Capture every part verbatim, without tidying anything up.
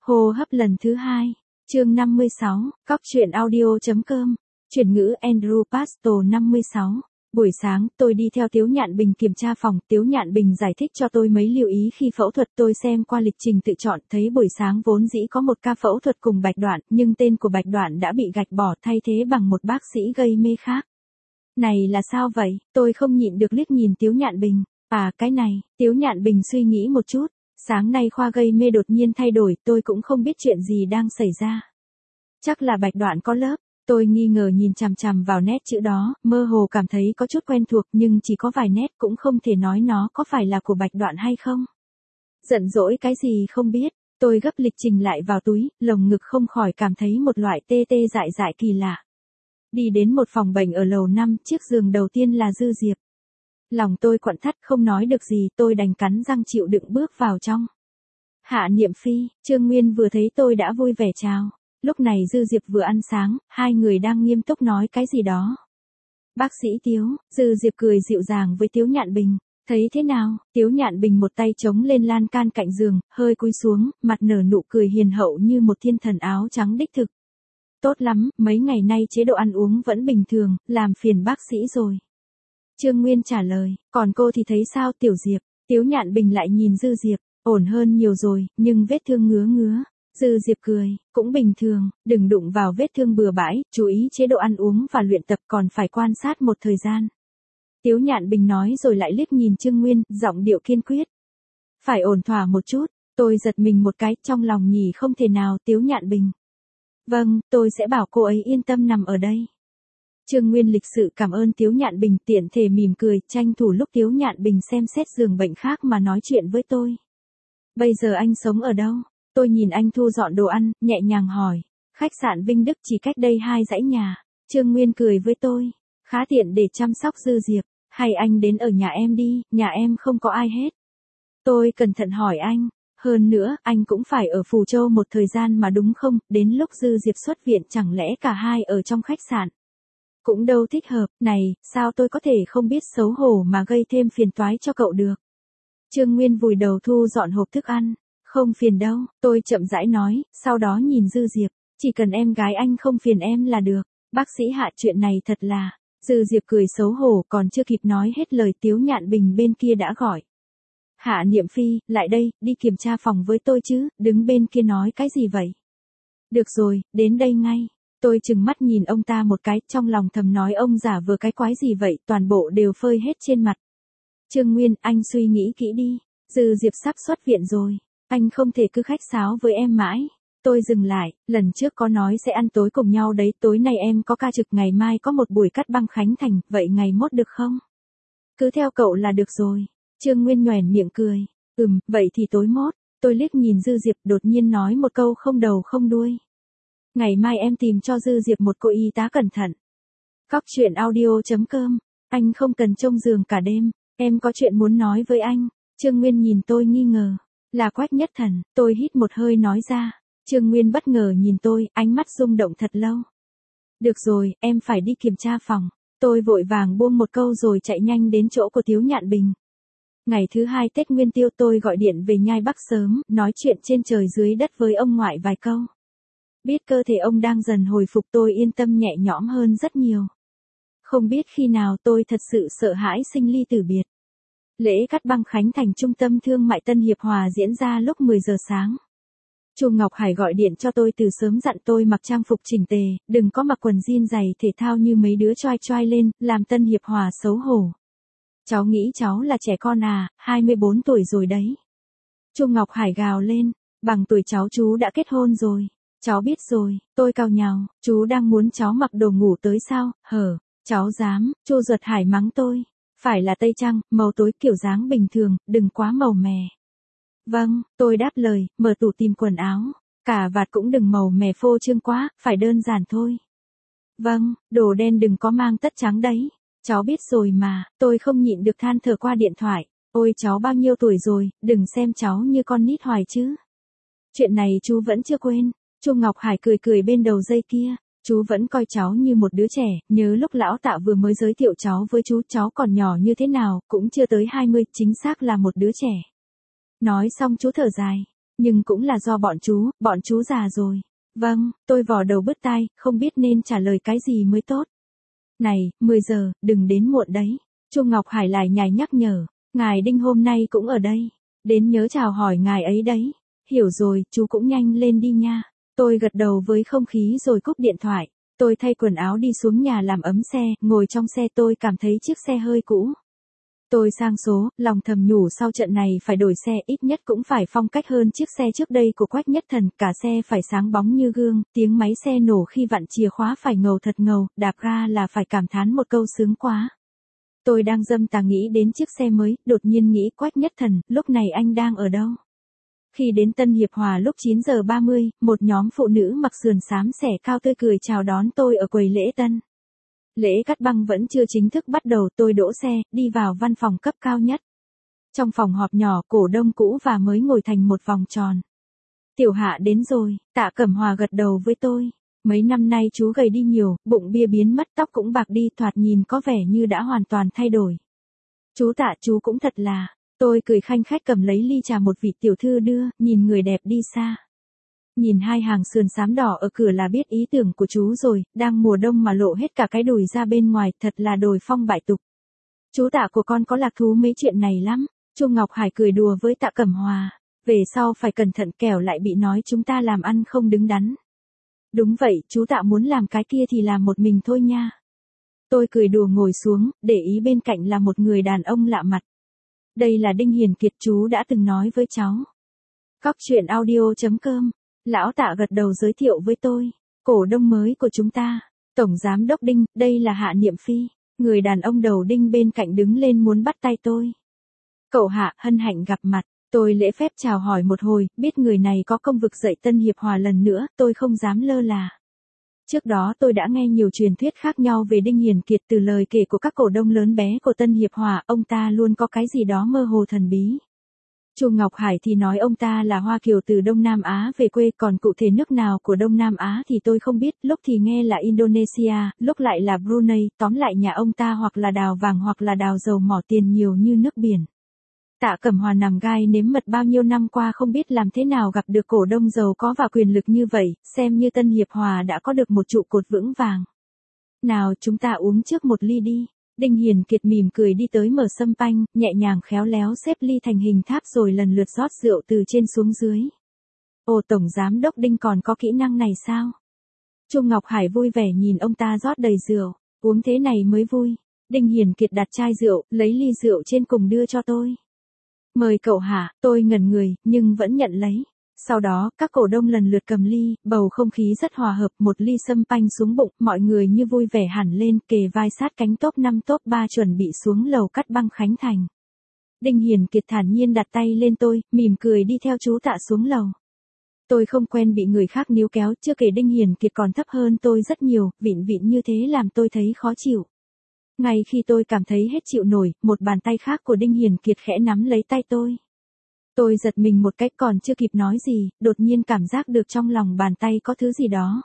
Hô hấp lần thứ hai, chương năm mươi sáu, cóc truyện audio.com, chuyển ngữ Andrew Pastor năm mươi sáu. Buổi sáng, tôi đi theo Tiếu Nhạn Bình kiểm tra phòng, Tiếu Nhạn Bình giải thích cho tôi mấy lưu ý khi phẫu thuật, tôi xem qua lịch trình tự chọn, thấy buổi sáng vốn dĩ có một ca phẫu thuật cùng Bạch Đoạn, nhưng tên của Bạch Đoạn đã bị gạch bỏ thay thế bằng một bác sĩ gây mê khác. Này là sao vậy? Tôi không nhịn được liếc nhìn Tiếu Nhạn Bình. À, cái này, Tiếu Nhạn Bình suy nghĩ một chút. Sáng nay khoa gây mê đột nhiên thay đổi, tôi cũng không biết chuyện gì đang xảy ra. Chắc là Bạch Đoạn có lớp. Tôi nghi ngờ nhìn chằm chằm vào nét chữ đó, mơ hồ cảm thấy có chút quen thuộc nhưng chỉ có vài nét, cũng không thể nói nó có phải là của Bạch Đoạn hay không. Giận dỗi cái gì không biết, tôi gấp lịch trình lại vào túi, lồng ngực không khỏi cảm thấy một loại tê tê dại dại kỳ lạ. Đi đến một phòng bệnh ở lầu năm, chiếc giường đầu tiên là Dư Diệp. Lòng tôi quặn thắt không nói được gì, tôi đành cắn răng chịu đựng bước vào trong. Hạ Niệm Phi, Trương Nguyên vừa thấy tôi đã vui vẻ chào. Lúc này Dư Diệp vừa ăn sáng, hai người đang nghiêm túc nói cái gì đó. Bác sĩ Tiếu, Dư Diệp cười dịu dàng với Tiếu Nhạn Bình. Thấy thế nào? Tiếu Nhạn Bình một tay chống lên lan can cạnh giường, hơi cúi xuống, mặt nở nụ cười hiền hậu như một thiên thần áo trắng đích thực. Tốt lắm, mấy ngày nay chế độ ăn uống vẫn bình thường, làm phiền bác sĩ rồi. Trương Nguyên trả lời, còn cô thì thấy sao Tiểu Diệp? Tiếu Nhạn Bình lại nhìn Dư Diệp, ổn hơn nhiều rồi, nhưng vết thương ngứa ngứa. Dư Diệp cười, cũng bình thường, đừng đụng vào vết thương bừa bãi, chú ý chế độ ăn uống và luyện tập còn phải quan sát một thời gian. Tiếu Nhạn Bình nói rồi lại liếc nhìn Trương Nguyên, giọng điệu kiên quyết. Phải ổn thỏa một chút, tôi giật mình một cái, trong lòng nhỉ không thể nào Tiếu Nhạn Bình. Vâng, tôi sẽ bảo cô ấy yên tâm nằm ở đây. Trương Nguyên lịch sự cảm ơn Tiếu Nhạn Bình, tiện thể mỉm cười, tranh thủ lúc Tiếu Nhạn Bình xem xét giường bệnh khác mà nói chuyện với tôi. Bây giờ anh sống ở đâu? Tôi nhìn anh thu dọn đồ ăn, nhẹ nhàng hỏi. Khách sạn Vinh Đức chỉ cách đây hai dãy nhà. Trương Nguyên cười với tôi. Khá tiện để chăm sóc Dư Diệp. Hay anh đến ở nhà em đi, nhà em không có ai hết. Tôi cẩn thận hỏi anh. Hơn nữa, anh cũng phải ở Phù Châu một thời gian mà đúng không? Đến lúc Dư Diệp xuất viện chẳng lẽ cả hai ở trong khách sạn? Cũng đâu thích hợp, này, sao tôi có thể không biết xấu hổ mà gây thêm phiền toái cho cậu được? Trương Nguyên vùi đầu thu dọn hộp thức ăn. Không phiền đâu, tôi chậm rãi nói, sau đó nhìn Dư Diệp, chỉ cần em gái anh không phiền em là được. Bác sĩ Hạ, chuyện này thật là. Dư Diệp cười xấu hổ, còn chưa kịp nói hết lời Tiếu Nhạn Bình bên kia đã gọi. Hạ Niệm Phi, lại đây, đi kiểm tra phòng với tôi chứ, đứng bên kia nói cái gì vậy? Được rồi, đến đây ngay. Tôi chừng mắt nhìn ông ta một cái, trong lòng thầm nói ông giả vừa cái quái gì vậy, toàn bộ đều phơi hết trên mặt. Trương Nguyên, anh suy nghĩ kỹ đi, Dư Diệp sắp xuất viện rồi. Anh không thể cứ khách sáo với em mãi. Tôi dừng lại, lần trước có nói sẽ ăn tối cùng nhau đấy, tối nay em có ca trực, ngày mai có một buổi cắt băng khánh thành, vậy ngày mốt được không? Cứ theo cậu là được rồi. Trương Nguyên nhoẻn miệng cười. Ừm, vậy thì tối mốt. Tôi liếc nhìn Dư Diệp, đột nhiên nói một câu không đầu không đuôi. Ngày mai em tìm cho Dư Diệp một cô y tá cẩn thận. Cóc truyện audio.com. Anh không cần trông giường cả đêm, em có chuyện muốn nói với anh. Trương Nguyên nhìn tôi nghi ngờ. Là Quách Nhất Thần, tôi hít một hơi nói ra. Trương Nguyên bất ngờ nhìn tôi, ánh mắt rung động thật lâu. Được rồi, em phải đi kiểm tra phòng. Tôi vội vàng buông một câu rồi chạy nhanh đến chỗ của Tiếu Nhạn Bình. Ngày thứ hai Tết Nguyên Tiêu tôi gọi điện về Nhai Bắc sớm, nói chuyện trên trời dưới đất với ông ngoại vài câu. Biết cơ thể ông đang dần hồi phục tôi yên tâm nhẹ nhõm hơn rất nhiều. Không biết khi nào tôi thật sự sợ hãi sinh ly tử biệt. Lễ cắt băng khánh thành Trung tâm Thương mại Tân Hiệp Hòa diễn ra lúc mười giờ sáng. Chu Ngọc Hải gọi điện cho tôi từ sớm dặn tôi mặc trang phục chỉnh tề, đừng có mặc quần jean giày thể thao như mấy đứa choai choai lên, làm Tân Hiệp Hòa xấu hổ. Cháu nghĩ cháu là trẻ con à, hai mươi bốn tuổi rồi đấy. Chu Ngọc Hải gào lên, bằng tuổi cháu chú đã kết hôn rồi. Cháu biết rồi, tôi cau nhàu, chú đang muốn cháu mặc đồ ngủ tới sao, hở, cháu dám, Chu Duật Hải mắng tôi. Phải là tây trang, màu tối kiểu dáng bình thường, đừng quá màu mè. Vâng, tôi đáp lời, mở tủ tìm quần áo. Cả vạt cũng đừng màu mè phô trương quá, phải đơn giản thôi. Vâng, đồ đen đừng có mang tất trắng đấy. Cháu biết rồi mà, tôi không nhịn được than thở qua điện thoại. Ôi cháu bao nhiêu tuổi rồi, đừng xem cháu như con nít hoài chứ. Chuyện này chú vẫn chưa quên. Chu Ngọc Hải cười cười bên đầu dây kia. Chú vẫn coi cháu như một đứa trẻ, nhớ lúc lão Tạ vừa mới giới thiệu cháu với chú, cháu còn nhỏ như thế nào, cũng chưa tới hai mươi, chính xác là một đứa trẻ. Nói xong chú thở dài. Nhưng cũng là do bọn chú, bọn chú già rồi. Vâng, tôi vò đầu bứt tai, không biết nên trả lời cái gì mới tốt. Này, mười giờ, đừng đến muộn đấy. Chu Ngọc Hải lại nhảy nhắc nhở, ngài Đinh hôm nay cũng ở đây. Đến nhớ chào hỏi ngài ấy đấy. Hiểu rồi, chú cũng nhanh lên đi nha. Tôi gật đầu với không khí rồi cúp điện thoại. Tôi thay quần áo đi xuống nhà làm ấm xe, ngồi trong xe tôi cảm thấy chiếc xe hơi cũ. Tôi sang số, lòng thầm nhủ sau trận này phải đổi xe, ít nhất cũng phải phong cách hơn chiếc xe trước đây của Quách Nhất Thần, cả xe phải sáng bóng như gương, tiếng máy xe nổ khi vặn chìa khóa phải ngầu thật ngầu, đạp ga là phải cảm thán một câu sướng quá. Tôi đang dâm tà nghĩ đến chiếc xe mới, đột nhiên nghĩ Quách Nhất Thần, lúc này anh đang ở đâu? Khi đến Tân Hiệp Hòa lúc chín giờ ba mươi, một nhóm phụ nữ mặc sườn xám xẻ cao tươi cười chào đón tôi ở quầy lễ tân. Lễ cắt băng vẫn chưa chính thức bắt đầu, tôi đỗ xe, đi vào văn phòng cấp cao nhất. Trong phòng họp nhỏ, cổ đông cũ và mới ngồi thành một vòng tròn. Tiểu Hạ đến rồi, Tạ Cẩm Hòa gật đầu với tôi. Mấy năm nay chú gầy đi nhiều, bụng bia biến mất, tóc cũng bạc đi, thoạt nhìn có vẻ như đã hoàn toàn thay đổi. Chú Tạ, chú cũng thật là. Tôi cười khanh khách cầm lấy ly trà một vị tiểu thư đưa, nhìn người đẹp đi xa. Nhìn hai hàng sườn xám đỏ ở cửa là biết ý tưởng của chú rồi, đang mùa đông mà lộ hết cả cái đùi ra bên ngoài, thật là đồi phong bại tục. Chú Tạ của con có lạc thú mấy chuyện này lắm. Chu Ngọc Hải cười đùa với Tạ Cẩm Hòa. Về sau phải cẩn thận kẻo lại bị nói chúng ta làm ăn không đứng đắn. Đúng vậy, chú Tạ muốn làm cái kia thì làm một mình thôi nha. Tôi cười đùa ngồi xuống, để ý bên cạnh là một người đàn ông lạ mặt. Đây là Đinh Hiền Kiệt, chú đã từng nói với cháu. Cóc truyện audio chấm com. Lão Tạ gật đầu giới thiệu với tôi. Cổ đông mới của chúng ta. Tổng Giám đốc Đinh, đây là Hạ Niệm Phi. Người đàn ông đầu đinh bên cạnh đứng lên muốn bắt tay tôi. Cậu Hạ, hân hạnh gặp mặt. Tôi lễ phép chào hỏi một hồi, biết người này có công vực dậy Tân Hiệp Hòa lần nữa, tôi không dám lơ là. Trước đó tôi đã nghe nhiều truyền thuyết khác nhau về Đinh Hiền Kiệt từ lời kể của các cổ đông lớn bé của Tân Hiệp Hòa, ông ta luôn có cái gì đó mơ hồ thần bí. Chu Ngọc Hải thì nói ông ta là Hoa Kiều từ Đông Nam Á về quê, còn cụ thể nước nào của Đông Nam Á thì tôi không biết, lúc thì nghe là Indonesia, lúc lại là Brunei, tóm lại nhà ông ta hoặc là đào vàng hoặc là đào dầu mỏ, tiền nhiều như nước biển. Tạ Cẩm Hòa nằm gai nếm mật bao nhiêu năm qua không biết làm thế nào gặp được cổ đông giàu có và quyền lực như vậy, xem như Tân Hiệp Hòa đã có được một trụ cột vững vàng. Nào chúng ta uống trước một ly đi. Đinh Hiền Kiệt mỉm cười đi tới mở sâm panh, nhẹ nhàng khéo léo xếp ly thành hình tháp rồi lần lượt rót rượu từ trên xuống dưới. Ồ, Tổng Giám đốc Đinh còn có kỹ năng này sao? Chu Ngọc Hải vui vẻ nhìn ông ta rót đầy rượu, uống thế này mới vui. Đinh Hiền Kiệt đặt chai rượu, lấy ly rượu trên cùng đưa cho tôi. Mời cậu Hạ, tôi ngẩn người, nhưng vẫn nhận lấy. Sau đó, các cổ đông lần lượt cầm ly, bầu không khí rất hòa hợp, một ly sâm panh xuống bụng, mọi người như vui vẻ hẳn lên, kề vai sát cánh top năm top ba chuẩn bị xuống lầu cắt băng khánh thành. Đinh Hiền Kiệt thản nhiên đặt tay lên tôi, mỉm cười đi theo chú Tạ xuống lầu. Tôi không quen bị người khác níu kéo, chưa kể Đinh Hiền Kiệt còn thấp hơn tôi rất nhiều, vịn vịn như thế làm tôi thấy khó chịu. Ngay khi tôi cảm thấy hết chịu nổi, một bàn tay khác của Đinh Hiền Kiệt khẽ nắm lấy tay tôi. Tôi giật mình một cách còn chưa kịp nói gì, đột nhiên cảm giác được trong lòng bàn tay có thứ gì đó.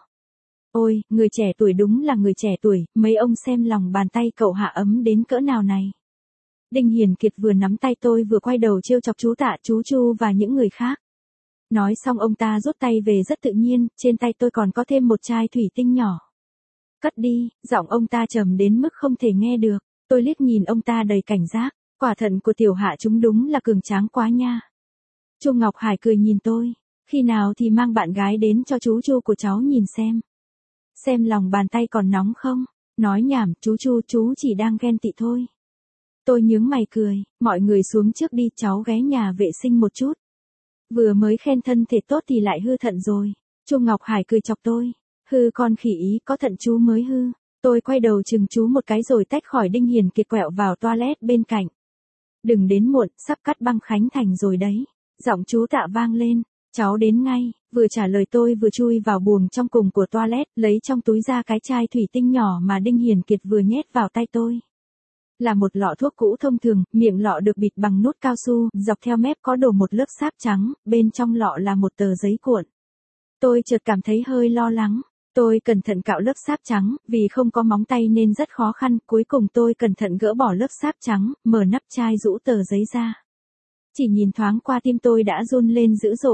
Ôi, người trẻ tuổi đúng là người trẻ tuổi, mấy ông xem lòng bàn tay cậu Hạ ấm đến cỡ nào này. Đinh Hiền Kiệt vừa nắm tay tôi vừa quay đầu trêu chọc chú Tạ, chú Chu và những người khác. Nói xong ông ta rút tay về rất tự nhiên, trên tay tôi còn có thêm một chai thủy tinh nhỏ. Cất đi, giọng ông ta trầm đến mức không thể nghe được, tôi liếc nhìn ông ta đầy cảnh giác, quả thận của tiểu Hạ chúng đúng là cường tráng quá nha. Chu Ngọc Hải cười nhìn tôi, khi nào thì mang bạn gái đến cho chú Chu của cháu nhìn xem. Xem lòng bàn tay còn nóng không, nói nhảm, chú Chu chú chỉ đang ghen tị thôi. Tôi nhướng mày cười, mọi người xuống trước đi, cháu ghé nhà vệ sinh một chút. Vừa mới khen thân thể tốt thì lại hư thận rồi. Chu Ngọc Hải cười chọc tôi, hư con khỉ ý, có thận chú mới hư. Tôi quay đầu chừng chú một cái rồi tách khỏi Đinh Hiền Kiệt quẹo vào toilet bên cạnh. Đừng đến muộn, sắp cắt băng khánh thành rồi đấy. Giọng chú Tạ vang lên, cháu đến ngay, vừa trả lời tôi vừa chui vào buồng trong cùng của toilet, lấy trong túi ra cái chai thủy tinh nhỏ mà Đinh Hiền Kiệt vừa nhét vào tay tôi. Là một lọ thuốc cũ thông thường, miệng lọ được bịt bằng nút cao su, dọc theo mép có đổ một lớp sáp trắng, bên trong lọ là một tờ giấy cuộn. Tôi chợt cảm thấy hơi lo lắng. Tôi cẩn thận cạo lớp sáp trắng, vì không có móng tay nên rất khó khăn, cuối cùng tôi cẩn thận gỡ bỏ lớp sáp trắng, mở nắp chai rũ tờ giấy ra. Chỉ nhìn thoáng qua tim tôi đã run lên dữ dội,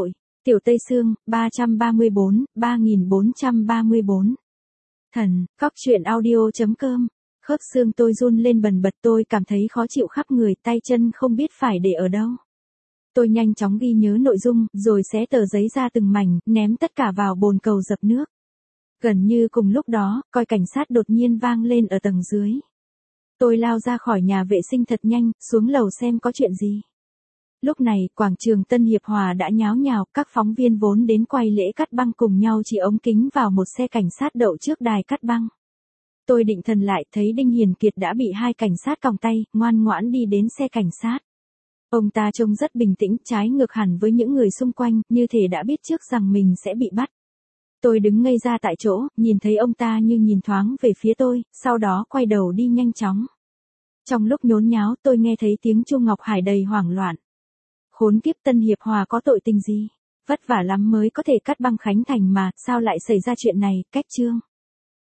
Tiểu Tây Sương, ba trăm ba mươi bốn, ba nghìn bốn trăm ba mươi bốn. Thần, Cóc truyện audio.com. Khớp xương tôi run lên bần bật, tôi cảm thấy khó chịu khắp người, tay chân không biết phải để ở đâu. Tôi nhanh chóng ghi nhớ nội dung, rồi xé tờ giấy ra từng mảnh, ném tất cả vào bồn cầu dập nước. Gần như cùng lúc đó, còi cảnh sát đột nhiên vang lên ở tầng dưới. Tôi lao ra khỏi nhà vệ sinh thật nhanh, xuống lầu xem có chuyện gì. Lúc này, quảng trường Tân Hiệp Hòa đã nháo nhào, các phóng viên vốn đến quay lễ cắt băng cùng nhau chỉ ống kính vào một xe cảnh sát đậu trước đài cắt băng. Tôi định thần lại, thấy Đinh Hiền Kiệt đã bị hai cảnh sát còng tay, ngoan ngoãn đi đến xe cảnh sát. Ông ta trông rất bình tĩnh, trái ngược hẳn với những người xung quanh, như thể đã biết trước rằng mình sẽ bị bắt. Tôi đứng ngây ra tại chỗ, nhìn thấy ông ta như nhìn thoáng về phía tôi, sau đó quay đầu đi nhanh chóng. Trong lúc nhốn nháo, tôi nghe thấy tiếng Chu Ngọc Hải đầy hoảng loạn. Khốn kiếp, Tân Hiệp Hòa có tội tình gì? Vất vả lắm mới có thể cắt băng khánh thành mà, sao lại xảy ra chuyện này? Cách chương.